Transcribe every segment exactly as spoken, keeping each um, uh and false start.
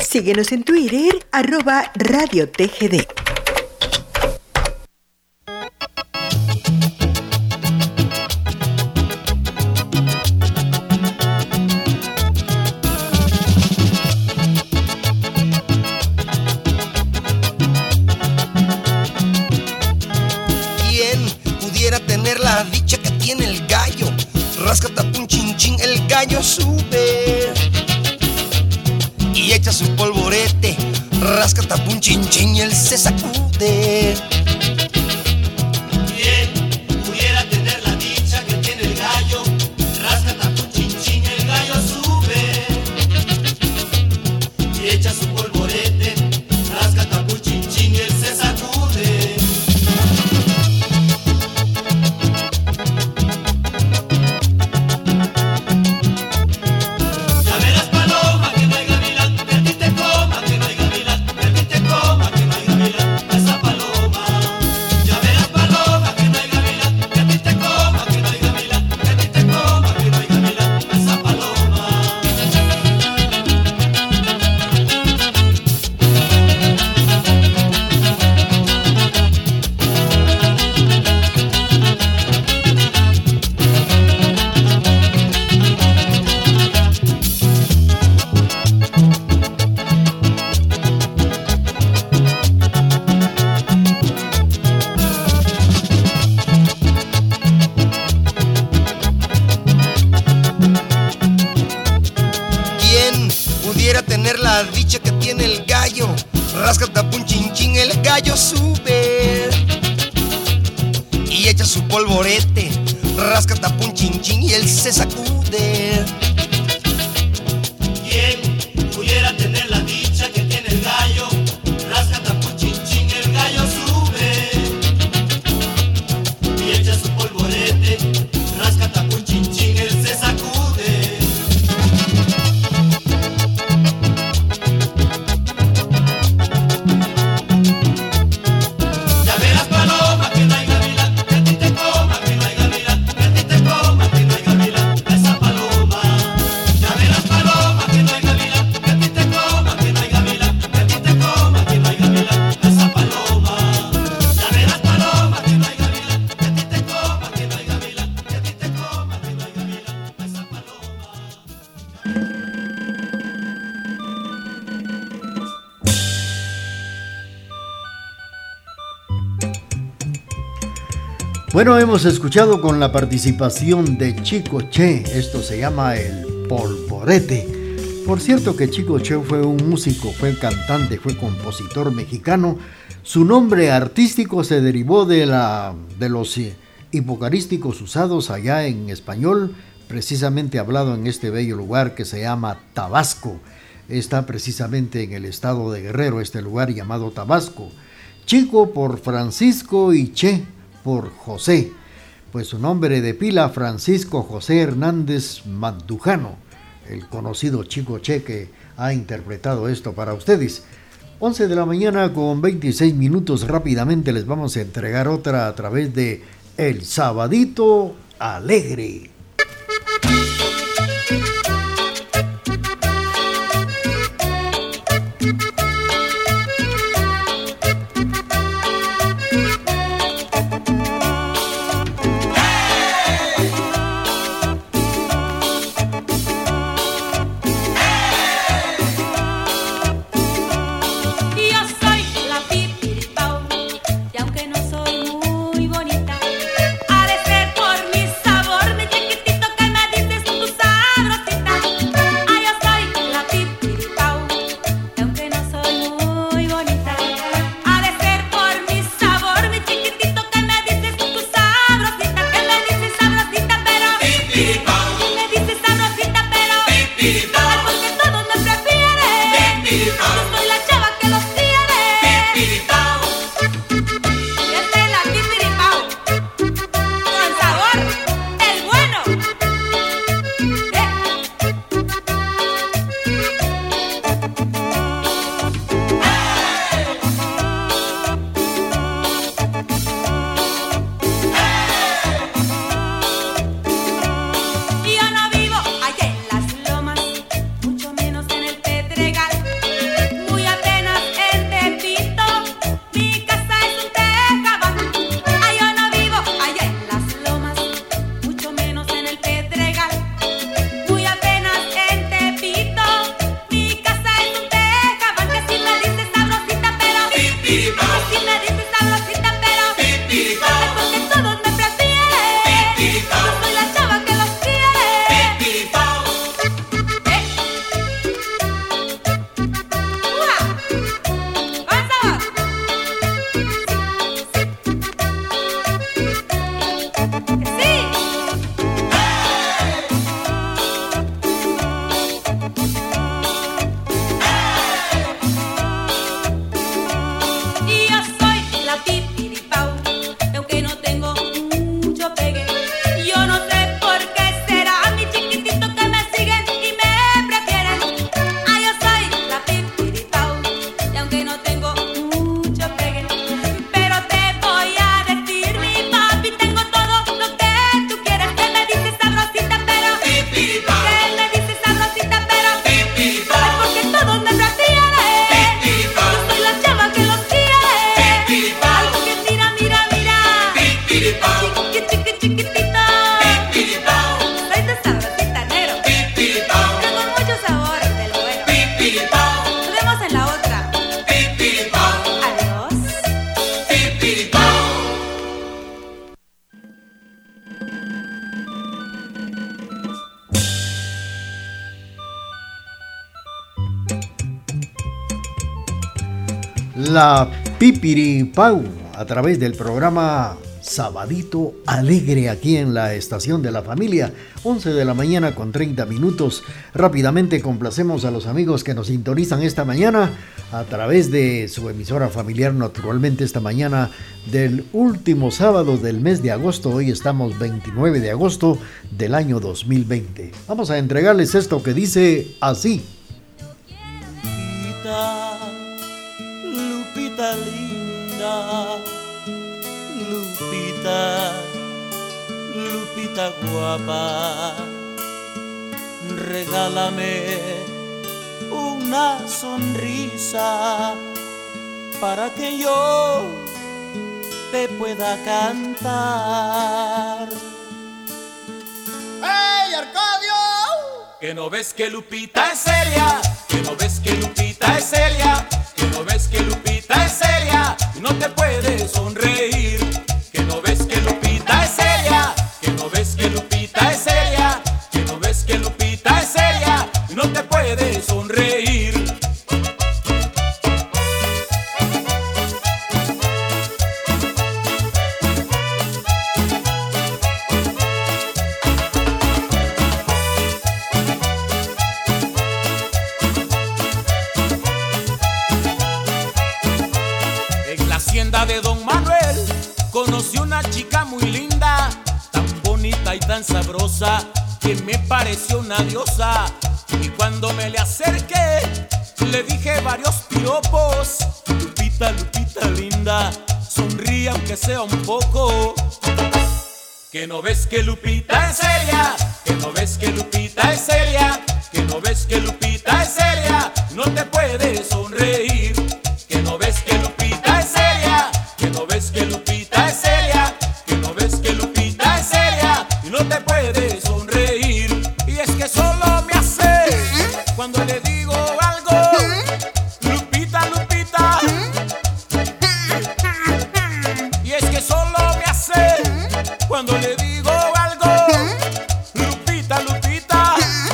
Síguenos en Twitter, arroba Radio T G D. ¿Quién pudiera tener la dicha que tiene el gallo? Rascatapum chin chin, el gallo sube y echa su polvorete. Rascatapum chin chin y él se sacude. ¿Quién pudiera tener la dicha que tiene el gallo? Rascatapum chin chin, el gallo sube y echa su polvorete. Rascatapum chin chin y él se sacude. Ya verás, paloma, que no hay gavilán que a ti te coma, que no hay gavilán que a ti te coma, que no hay gavilán esa paloma. Ya verás, paloma, que no hay gavilán que a ti te coma, que no hay gavilán que a ti te coma, que no hay gavilán esa paloma. ¿Quién pudiera tener la dicha que tiene el gallo? Rascatapum chin chin, el gallo sube y echa su polvorete. Rascatapum chin chin y él se sacude. ¿Quién pudiera tener la dicha que tiene el gallo? Rascatapum chin chin, el gallo sube y echa su polvorete. Rascatapum chin chin, él se sacude. Ya verás, paloma, que no hay gavilán que a ti te coma, que no hay gavilán que a ti te coma, que no hay gavilán esa paloma. Ya verás, paloma, que no hay gavilán que a ti te coma, que no hay gavilán que a ti te coma, que no hay gavilán esa paloma. Ya verás, paloma, que no hay gavilán que a ti te coma, que no hay gavilán que a ti te coma, que no hay gavilán esa paloma. Bueno, hemos escuchado con la participación de Chico Che, esto se llama El Polvorete. Por cierto que Chico Che fue un músico, fue cantante, fue compositor mexicano. Su nombre artístico se derivó de, la, de los eh, hipocarísticos usados allá en español, precisamente hablado en este bello lugar que se llama Tabasco. Está precisamente en el estado de Guerrero, este lugar llamado Tabasco. Chico por Francisco y Che por José, pues su nombre de pila Francisco José Hernández Mandujano, el conocido Chico Che que ha interpretado esto para ustedes. once de la mañana con veintiséis minutos, rápidamente les vamos a entregar otra a través de El Sabadito Alegre. Yo soy la pipiripao, y aunque no soy muy bonita, ha de ser por mi sabor de chiquitita. La Pipiripau a través del programa Sabadito Alegre aquí en la estación de la familia, once de la mañana con treinta minutos. Rápidamente complacemos a los amigos que nos sintonizan esta mañana a través de su emisora familiar, naturalmente esta mañana del último sábado del mes de agosto. Hoy estamos veintinueve de agosto del año dos mil veinte. Vamos a entregarles esto que dice así. Lupita, Lupita linda, Lupita, Lupita guapa, regálame una sonrisa para que yo te pueda cantar. ¡Hey, Arcadio! Que no ves que Lupita es seria, que no ves que Lupita es seria, que no ves que Lupita es seria y no te puedes sonreír. Que no ves que Lupita es seria, que no ves que Lupita es seria, que no ves que Lupita es seria y no te puedes sonreír. De Don Manuel conocí una chica muy linda, tan bonita y tan sabrosa, que me pareció una diosa. Y cuando me le acerqué, le dije varios piropos. Lupita, Lupita linda, sonríe aunque sea un poco. Que no ves que Lupita es seria, que no ves que Lupita es seria, que no ves que Lupita es seria, no te puedes sonreír. Que no ves que Lupita es seria, que no ves que Lupita es seria, que no ves que Lupita es seria y no te puedes sonreír. Y es que solo me hace cuando le digo algo, Lupita, Lupita. Y es que solo me hace cuando le digo algo, Lupita, Lupita.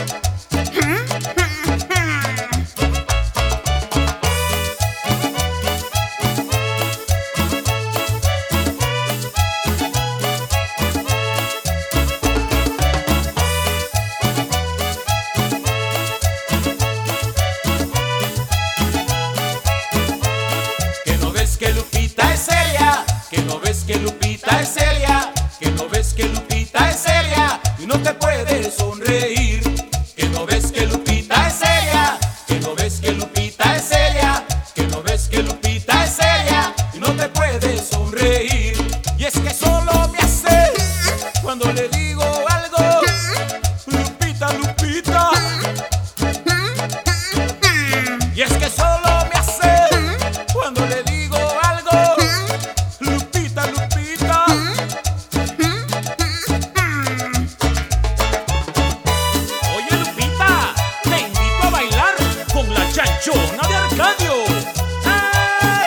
Que no ves que Lupita es seria, que no ves que Lupita es seria, que no ves que Lupita es seria y no te puedes sonreír. Que no ves que Lupita es seria, que no ves que Lupita es seria, que no ves que Lupita es seria y no te puedes sonreír. Y es que solo me hace cuando le digo algo, Lupita, Lupita. Y es que solo me hace cuando le digo algo, Lupita, Lupita. Oye Lupita, te invito a bailar con la chanchona de Arcadio. ¡Ay!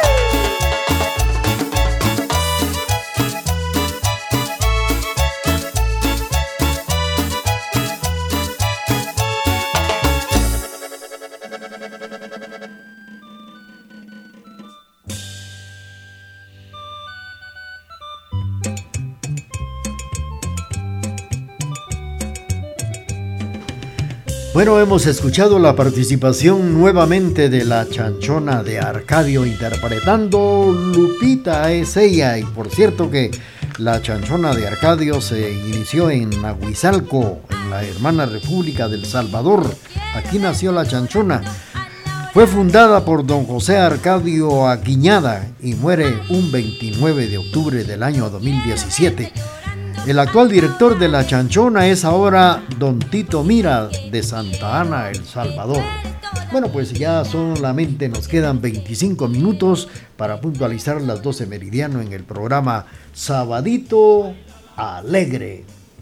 Bueno, hemos escuchado la participación nuevamente de la chanchona de Arcadio interpretando Lupita es ella. Y por cierto que la chanchona de Arcadio se inició en Nahuizalco, en la hermana República del Salvador. Aquí nació la chanchona. Fue fundada por don José Arcadio Aguiñada y muere un veintinueve de octubre del año dos mil diecisiete. El actual director de la chanchona es ahora don Tito Mira de Santa Ana, El Salvador. Bueno, pues ya solamente nos quedan veinticinco minutos para puntualizar las doce meridiano en el programa Sabadito Alegre.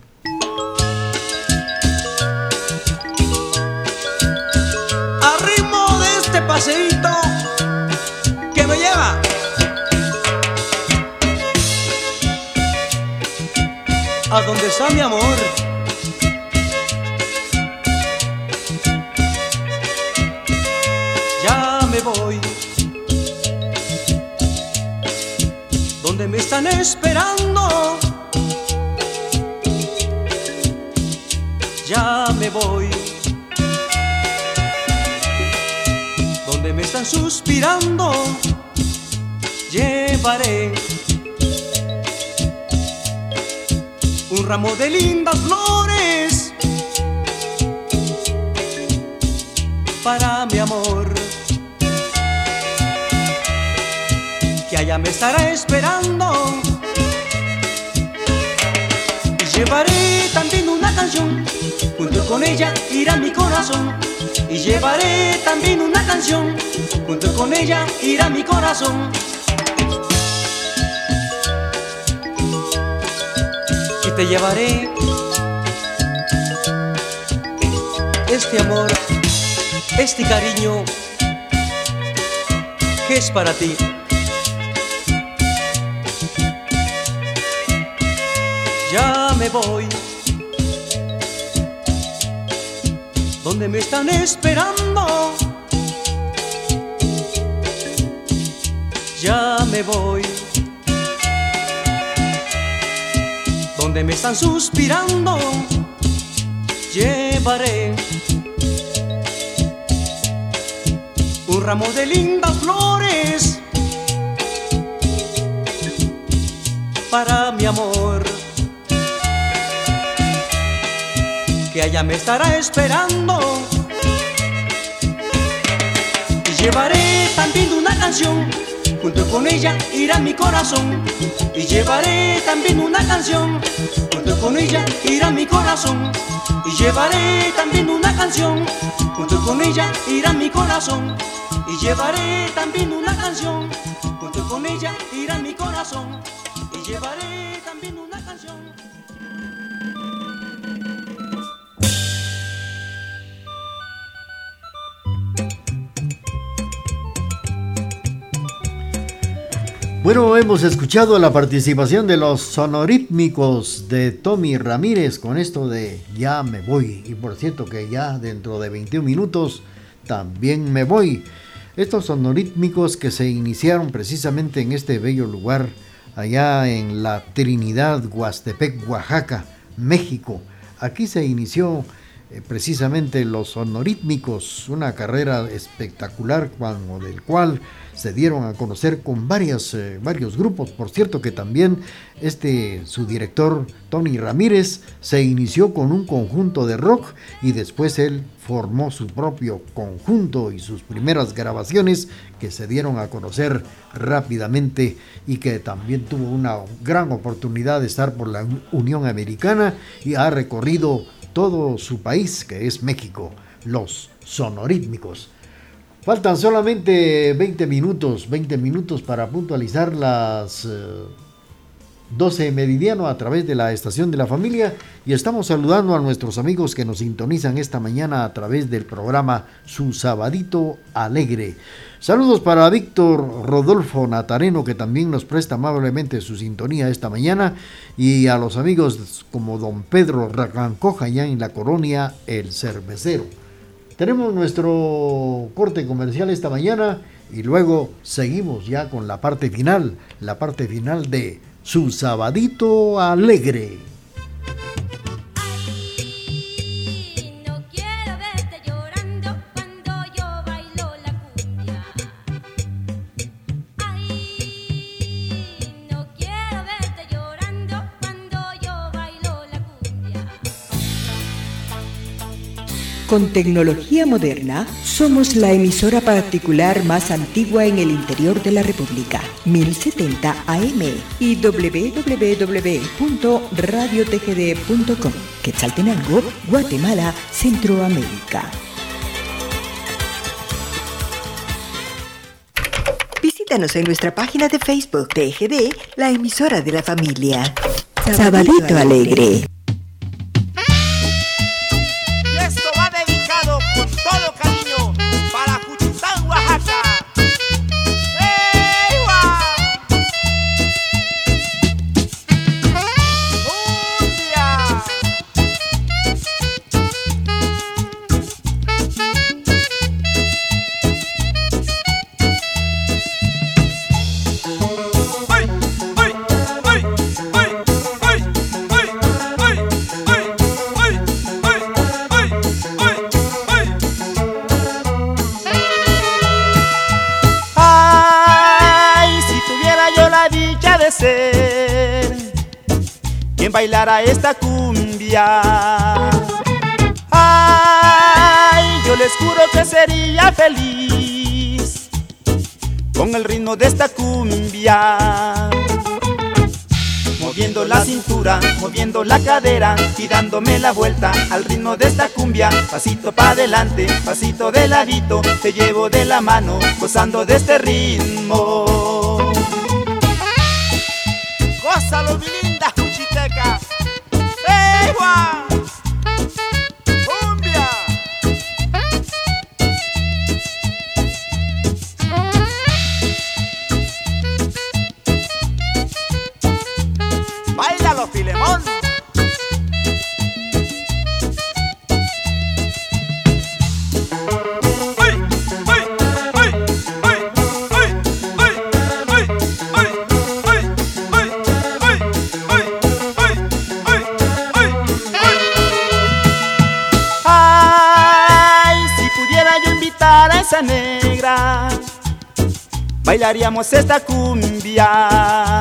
A ritmo de este paseíto que me lleva a donde está mi amor. Ya me voy esperando. Ya me voy. Donde me están suspirando, llevaré un ramo de lindas flores para mi amor, que allá me estará esperando. Y llevaré también una canción, junto con ella irá mi corazón. Y llevaré también una canción, junto con ella irá mi corazón. Y te llevaré este amor, este cariño que es para ti. Ya me voy. Donde me están esperando, ya me voy. Donde me están suspirando, llevaré un ramo de lindas flores para mi amor, que allá me estará esperando. Y llevaré también una canción, junto con ella irá mi corazón. Y llevaré también una canción, junto con ella irá mi corazón. Y llevaré también una canción, junto con ella irá mi corazón. Y llevaré también una canción, junto con ella irá mi corazón. Y llevaré también una canción. Bueno, hemos escuchado la participación de los sonorítmicos de Tommy Ramírez con esto de Ya me voy. Y por cierto que ya dentro de veintiún minutos también me voy. Estos sonorítmicos que se iniciaron precisamente en este bello lugar, allá en la Trinidad, Huastepec, Oaxaca, México. Aquí se inició eh, precisamente los sonorítmicos, una carrera espectacular cuando, del cual se dieron a conocer con varias, eh, varios grupos. Por cierto que también este, su director Tony Ramírez se inició con un conjunto de rock y después él formó su propio conjunto y sus primeras grabaciones que se dieron a conocer rápidamente y que también tuvo una gran oportunidad de estar por la Unión Americana y ha recorrido todo su país, que es México, los sonorítmicos. Faltan solamente veinte minutos, veinte minutos para puntualizar las eh, doce meridiano a través de la estación de la familia y estamos saludando a nuestros amigos que nos sintonizan esta mañana a través del programa Su Sabadito Alegre. Saludos para Víctor Rodolfo Natareno, que también nos presta amablemente su sintonía esta mañana, y a los amigos como don Pedro Racancoja allá en la colonia El Cervecero. Tenemos nuestro corte comercial esta mañana y luego seguimos ya con la parte final, la parte final de Su Sabadito Alegre. Con tecnología moderna, somos la emisora particular más antigua en el interior de la República, mil setenta A M y doble u doble u doble u punto radio t g d punto com, Quetzaltenango, Guatemala, Centroamérica. Visítanos en nuestra página de Facebook T G D, la emisora de la familia. Sabadito Alegre. ¡Ay! ¡Ay! ¡Ay! ser quien bailara esta cumbia. Ay, yo les juro que sería feliz con el ritmo de esta cumbia. Moviendo la cintura, moviendo la cadera y dándome la vuelta al ritmo de esta cumbia. Pasito pa' adelante, pasito de ladito, te llevo de la mano, gozando de este ritmo. Gózalo, mi linda Juchiteca. ¡Ey, Juan! ¡Cumbia! ¡Báilalo, Filemón! Esa negra, bailaríamos esta cumbia.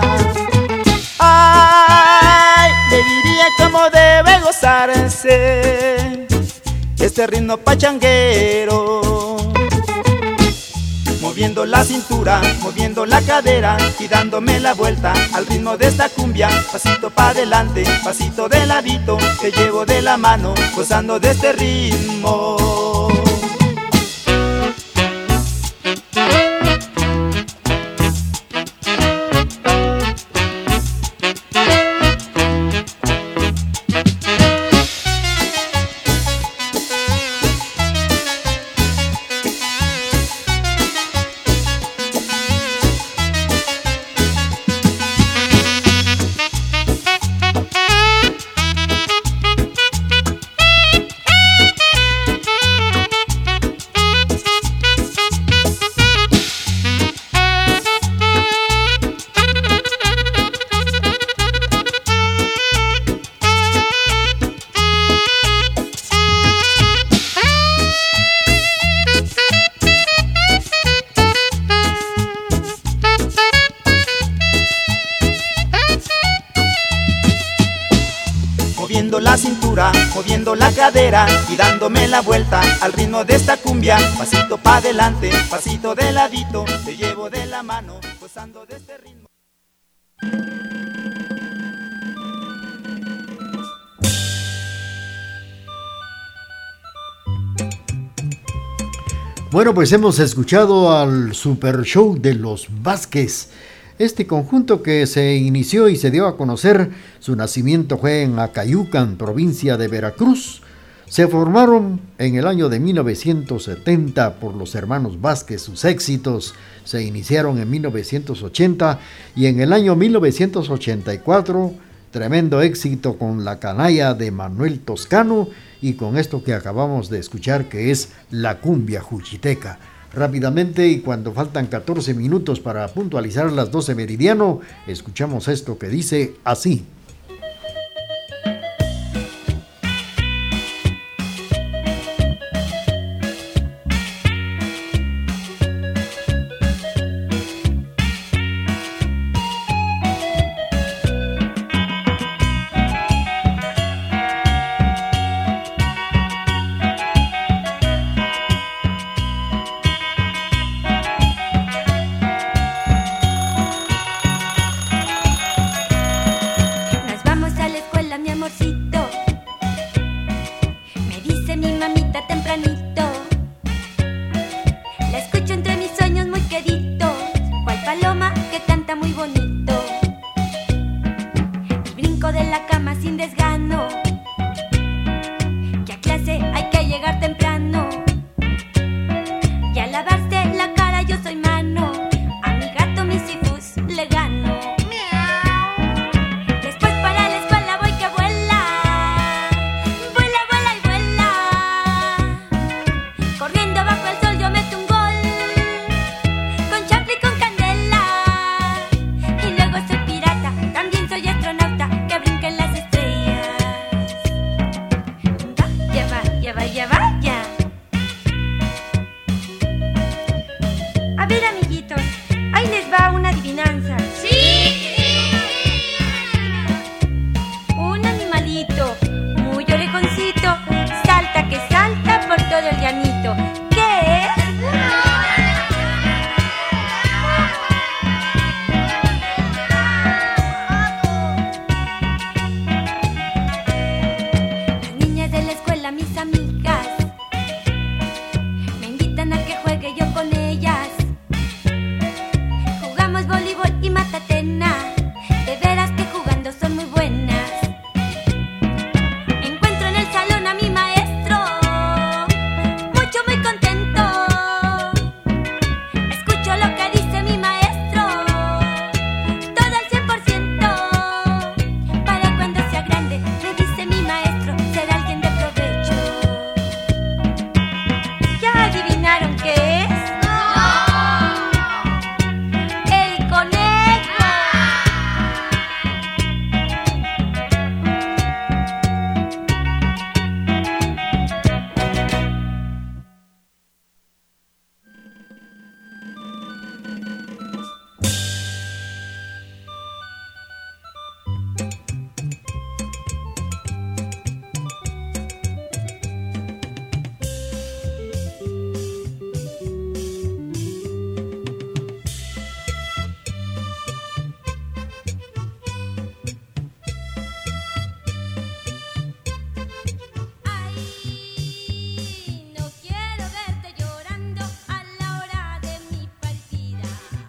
Ay, le diría cómo debe gozarse este ritmo pachanguero. Moviendo la cintura, moviendo la cadera y dándome la vuelta al ritmo de esta cumbia. Pasito pa' adelante, pasito de ladito, te llevo de la mano, gozando de este ritmo. Moviendo la cintura, moviendo la cadera y dándome la vuelta al ritmo de esta cumbia. Pasito pa' adelante, pasito de ladito, te llevo de la mano, gozando de este ritmo. Bueno, pues hemos escuchado al Super Show de los Vázquez. Este conjunto que se inició y se dio a conocer, su nacimiento fue en Acayucan, provincia de Veracruz. Se formaron en el año de mil novecientos setenta por los hermanos Vázquez. Sus éxitos se iniciaron en mil novecientos ochenta y en el año mil novecientos ochenta y cuatro, tremendo éxito con La Canalla de Manuel Toscano y con esto que acabamos de escuchar, que es La Cumbia Juchiteca. Rápidamente, y cuando faltan catorce minutos para puntualizar las doce meridiano, escuchamos esto que dice así. A ver, amiguitos, ahí les va una adivinanza. Sí, sí. con ellas. Jugamos voleibol y matatena, de veras que jugando son muy buenas. Encuentro en el salón a mi maestro, mucho muy contento. Escucho lo que dice mi maestro, todo al cien por ciento. Para cuando sea grande, me dice mi maestro, ser alguien de provecho. ¿Ya adivinaron qué es? El conejo. Ay, no quiero verte llorando a la hora de mi partida.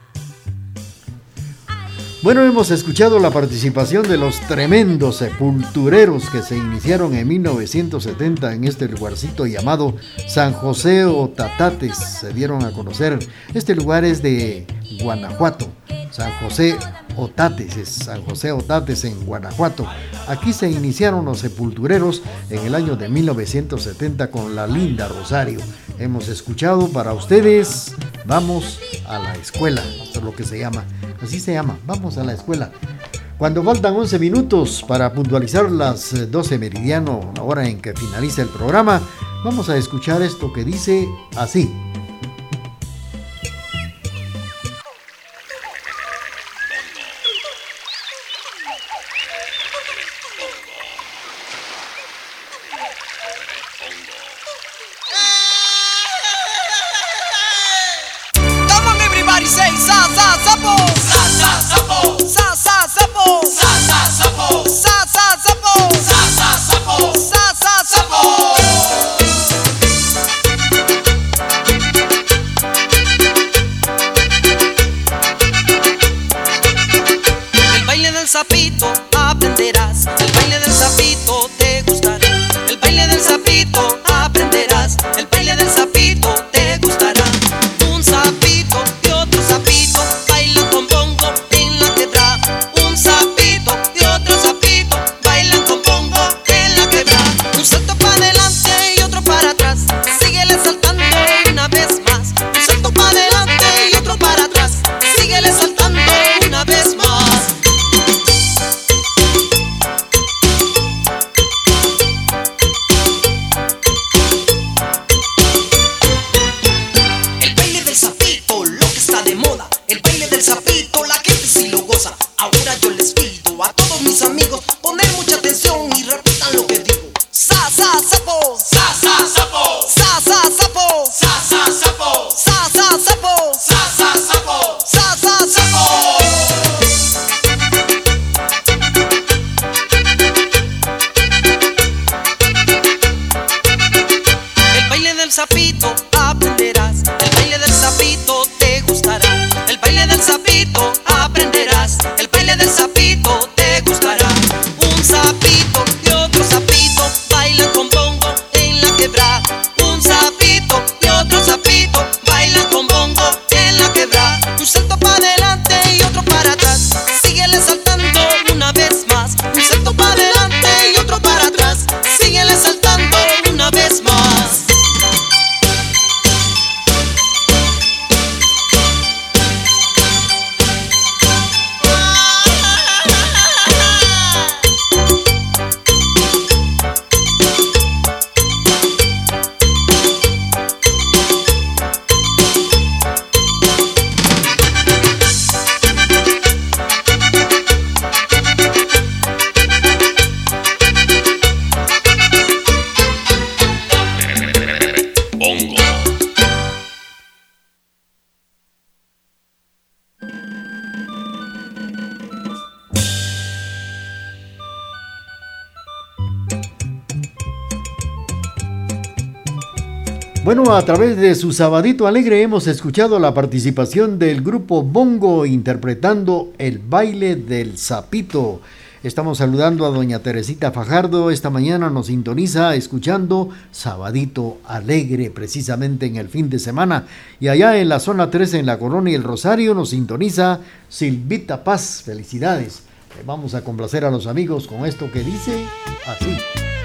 Bueno, hemos escuchado la participación de los tremendos sepultureros que se iniciaron en mil novecientos setenta en este lugarcito llamado San José Otatates. Se dieron a conocer. Este lugar es de Guanajuato. San José Otates, es San José Otates en Guanajuato. Aquí se iniciaron los sepultureros en el año de mil novecientos setenta con la linda Rosario. Hemos escuchado para ustedes Vamos a la Escuela, esto es lo que se llama, así se llama, Vamos a la Escuela. Cuando faltan once minutos para puntualizar las doce meridiano, la hora en que finaliza el programa, vamos a escuchar esto que dice así. Come on, everybody, say sa sa sapo, sa sa sapo, sa sa sapo, sa sa sapo, sa sa sapo, sa sa sapo, sa sa sapo. Bueno, a través de su Sabadito Alegre hemos escuchado la participación del grupo Bongo interpretando El baile del sapito. Estamos saludando a doña Teresita Fajardo. Esta mañana nos sintoniza escuchando Sabadito Alegre, precisamente en el fin de semana. Y allá en la zona trece, en la Colonia El Rosario, nos sintoniza Silvita Paz. Felicidades. Vamos a complacer a los amigos con esto que dice así.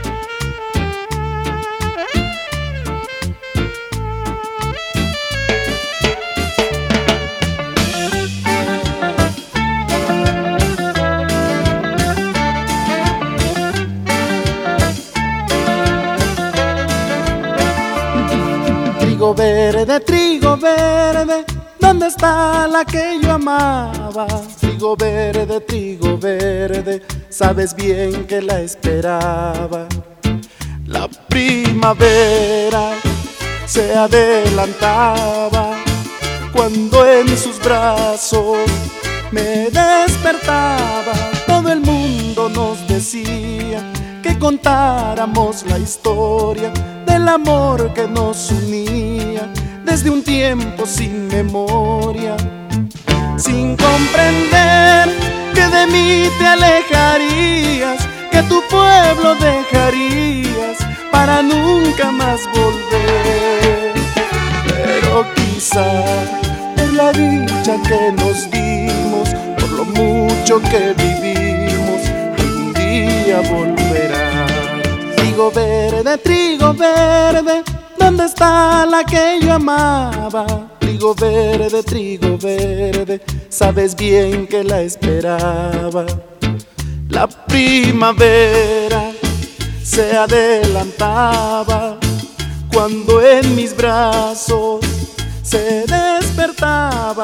Trigo verde, trigo verde, ¿dónde está la que yo amaba? Trigo verde, trigo verde, sabes bien que la esperaba. La primavera se adelantaba cuando en sus brazos me despertaba. Todo el mundo nos decía que contáramos la historia del amor que nos unía desde un tiempo sin memoria, sin comprender que de mí te alejarías, que tu pueblo dejarías para nunca más volver. Pero quizá por la dicha que nos dimos, por lo mucho que vivimos, algún día volverá. Trigo verde, trigo verde, ¿dónde está la que yo amaba? Trigo verde, trigo verde, sabes bien que la esperaba. La primavera se adelantaba cuando en mis brazos se despertaba.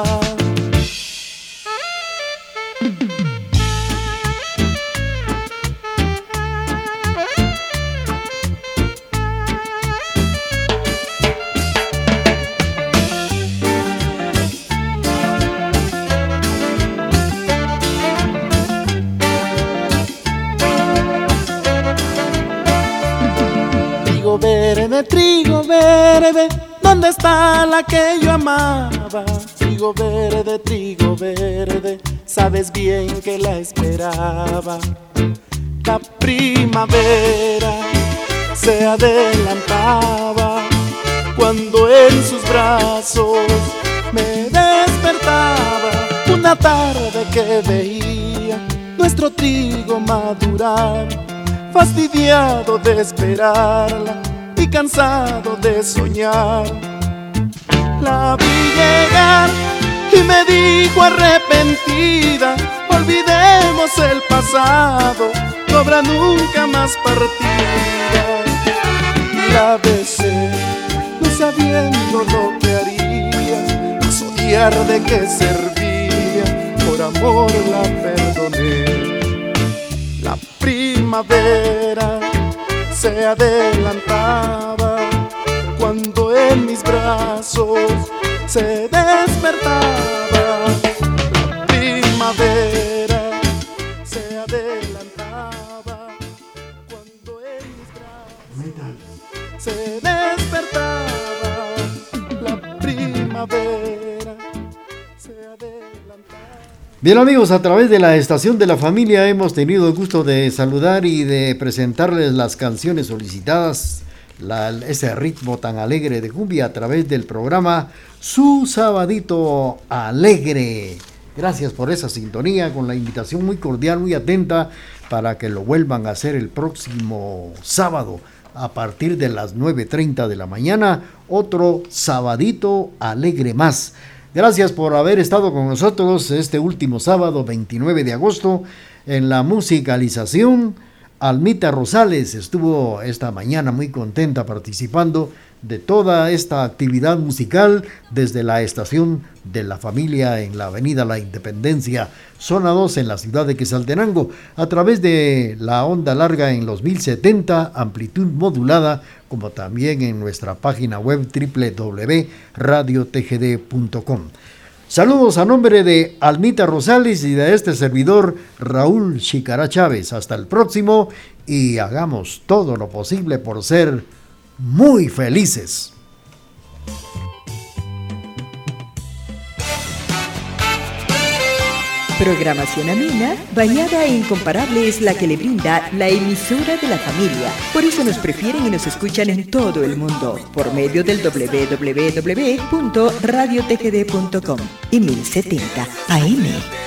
Trigo verde, trigo verde, ¿dónde está la que yo amaba? Trigo verde, trigo verde, sabes bien que la esperaba. La primavera se adelantaba cuando en sus brazos me despertaba. Una tarde que veía nuestro trigo madurar, fastidiado de esperarla y cansado de soñar, la vi llegar y me dijo arrepentida: olvidemos el pasado, no habrá nunca más partida. Y la besé, no sabiendo lo que haría, más odiar de qué servía, por amor la perdoné. La primavera se adelantaba cuando en mis brazos se despertaba. La primavera se adelantaba cuando en mis brazos se despertaba. La primavera se adelantaba. Bien amigos, a través de la estación de la familia hemos tenido el gusto de saludar y de presentarles las canciones solicitadas, la, ese ritmo tan alegre de cumbia a través del programa Su Sabadito Alegre. Gracias por esa sintonía, con la invitación muy cordial, muy atenta para que lo vuelvan a hacer el próximo sábado a partir de las nueve treinta de la mañana, otro Sabadito Alegre más. Gracias por haber estado con nosotros este último sábado veintinueve de agosto en la musicalización. Almita Rosales estuvo esta mañana muy contenta participando de toda esta actividad musical desde la estación de la familia en la avenida La Independencia, zona dos en la ciudad de Quetzaltenango, a través de la onda larga en los mil setenta, amplitud modulada, como también en nuestra página web doble u doble u doble u punto radio t g d punto com. Saludos a nombre de Almita Rosales y de este servidor Raúl Chicará Chávez. Hasta el próximo y hagamos todo lo posible por ser muy felices. Programación amena, variada e incomparable es la que le brinda la emisora de la familia. Por eso nos prefieren y nos escuchan en todo el mundo, por medio del doble u doble u doble u punto radio t g d punto com y mil setenta A M.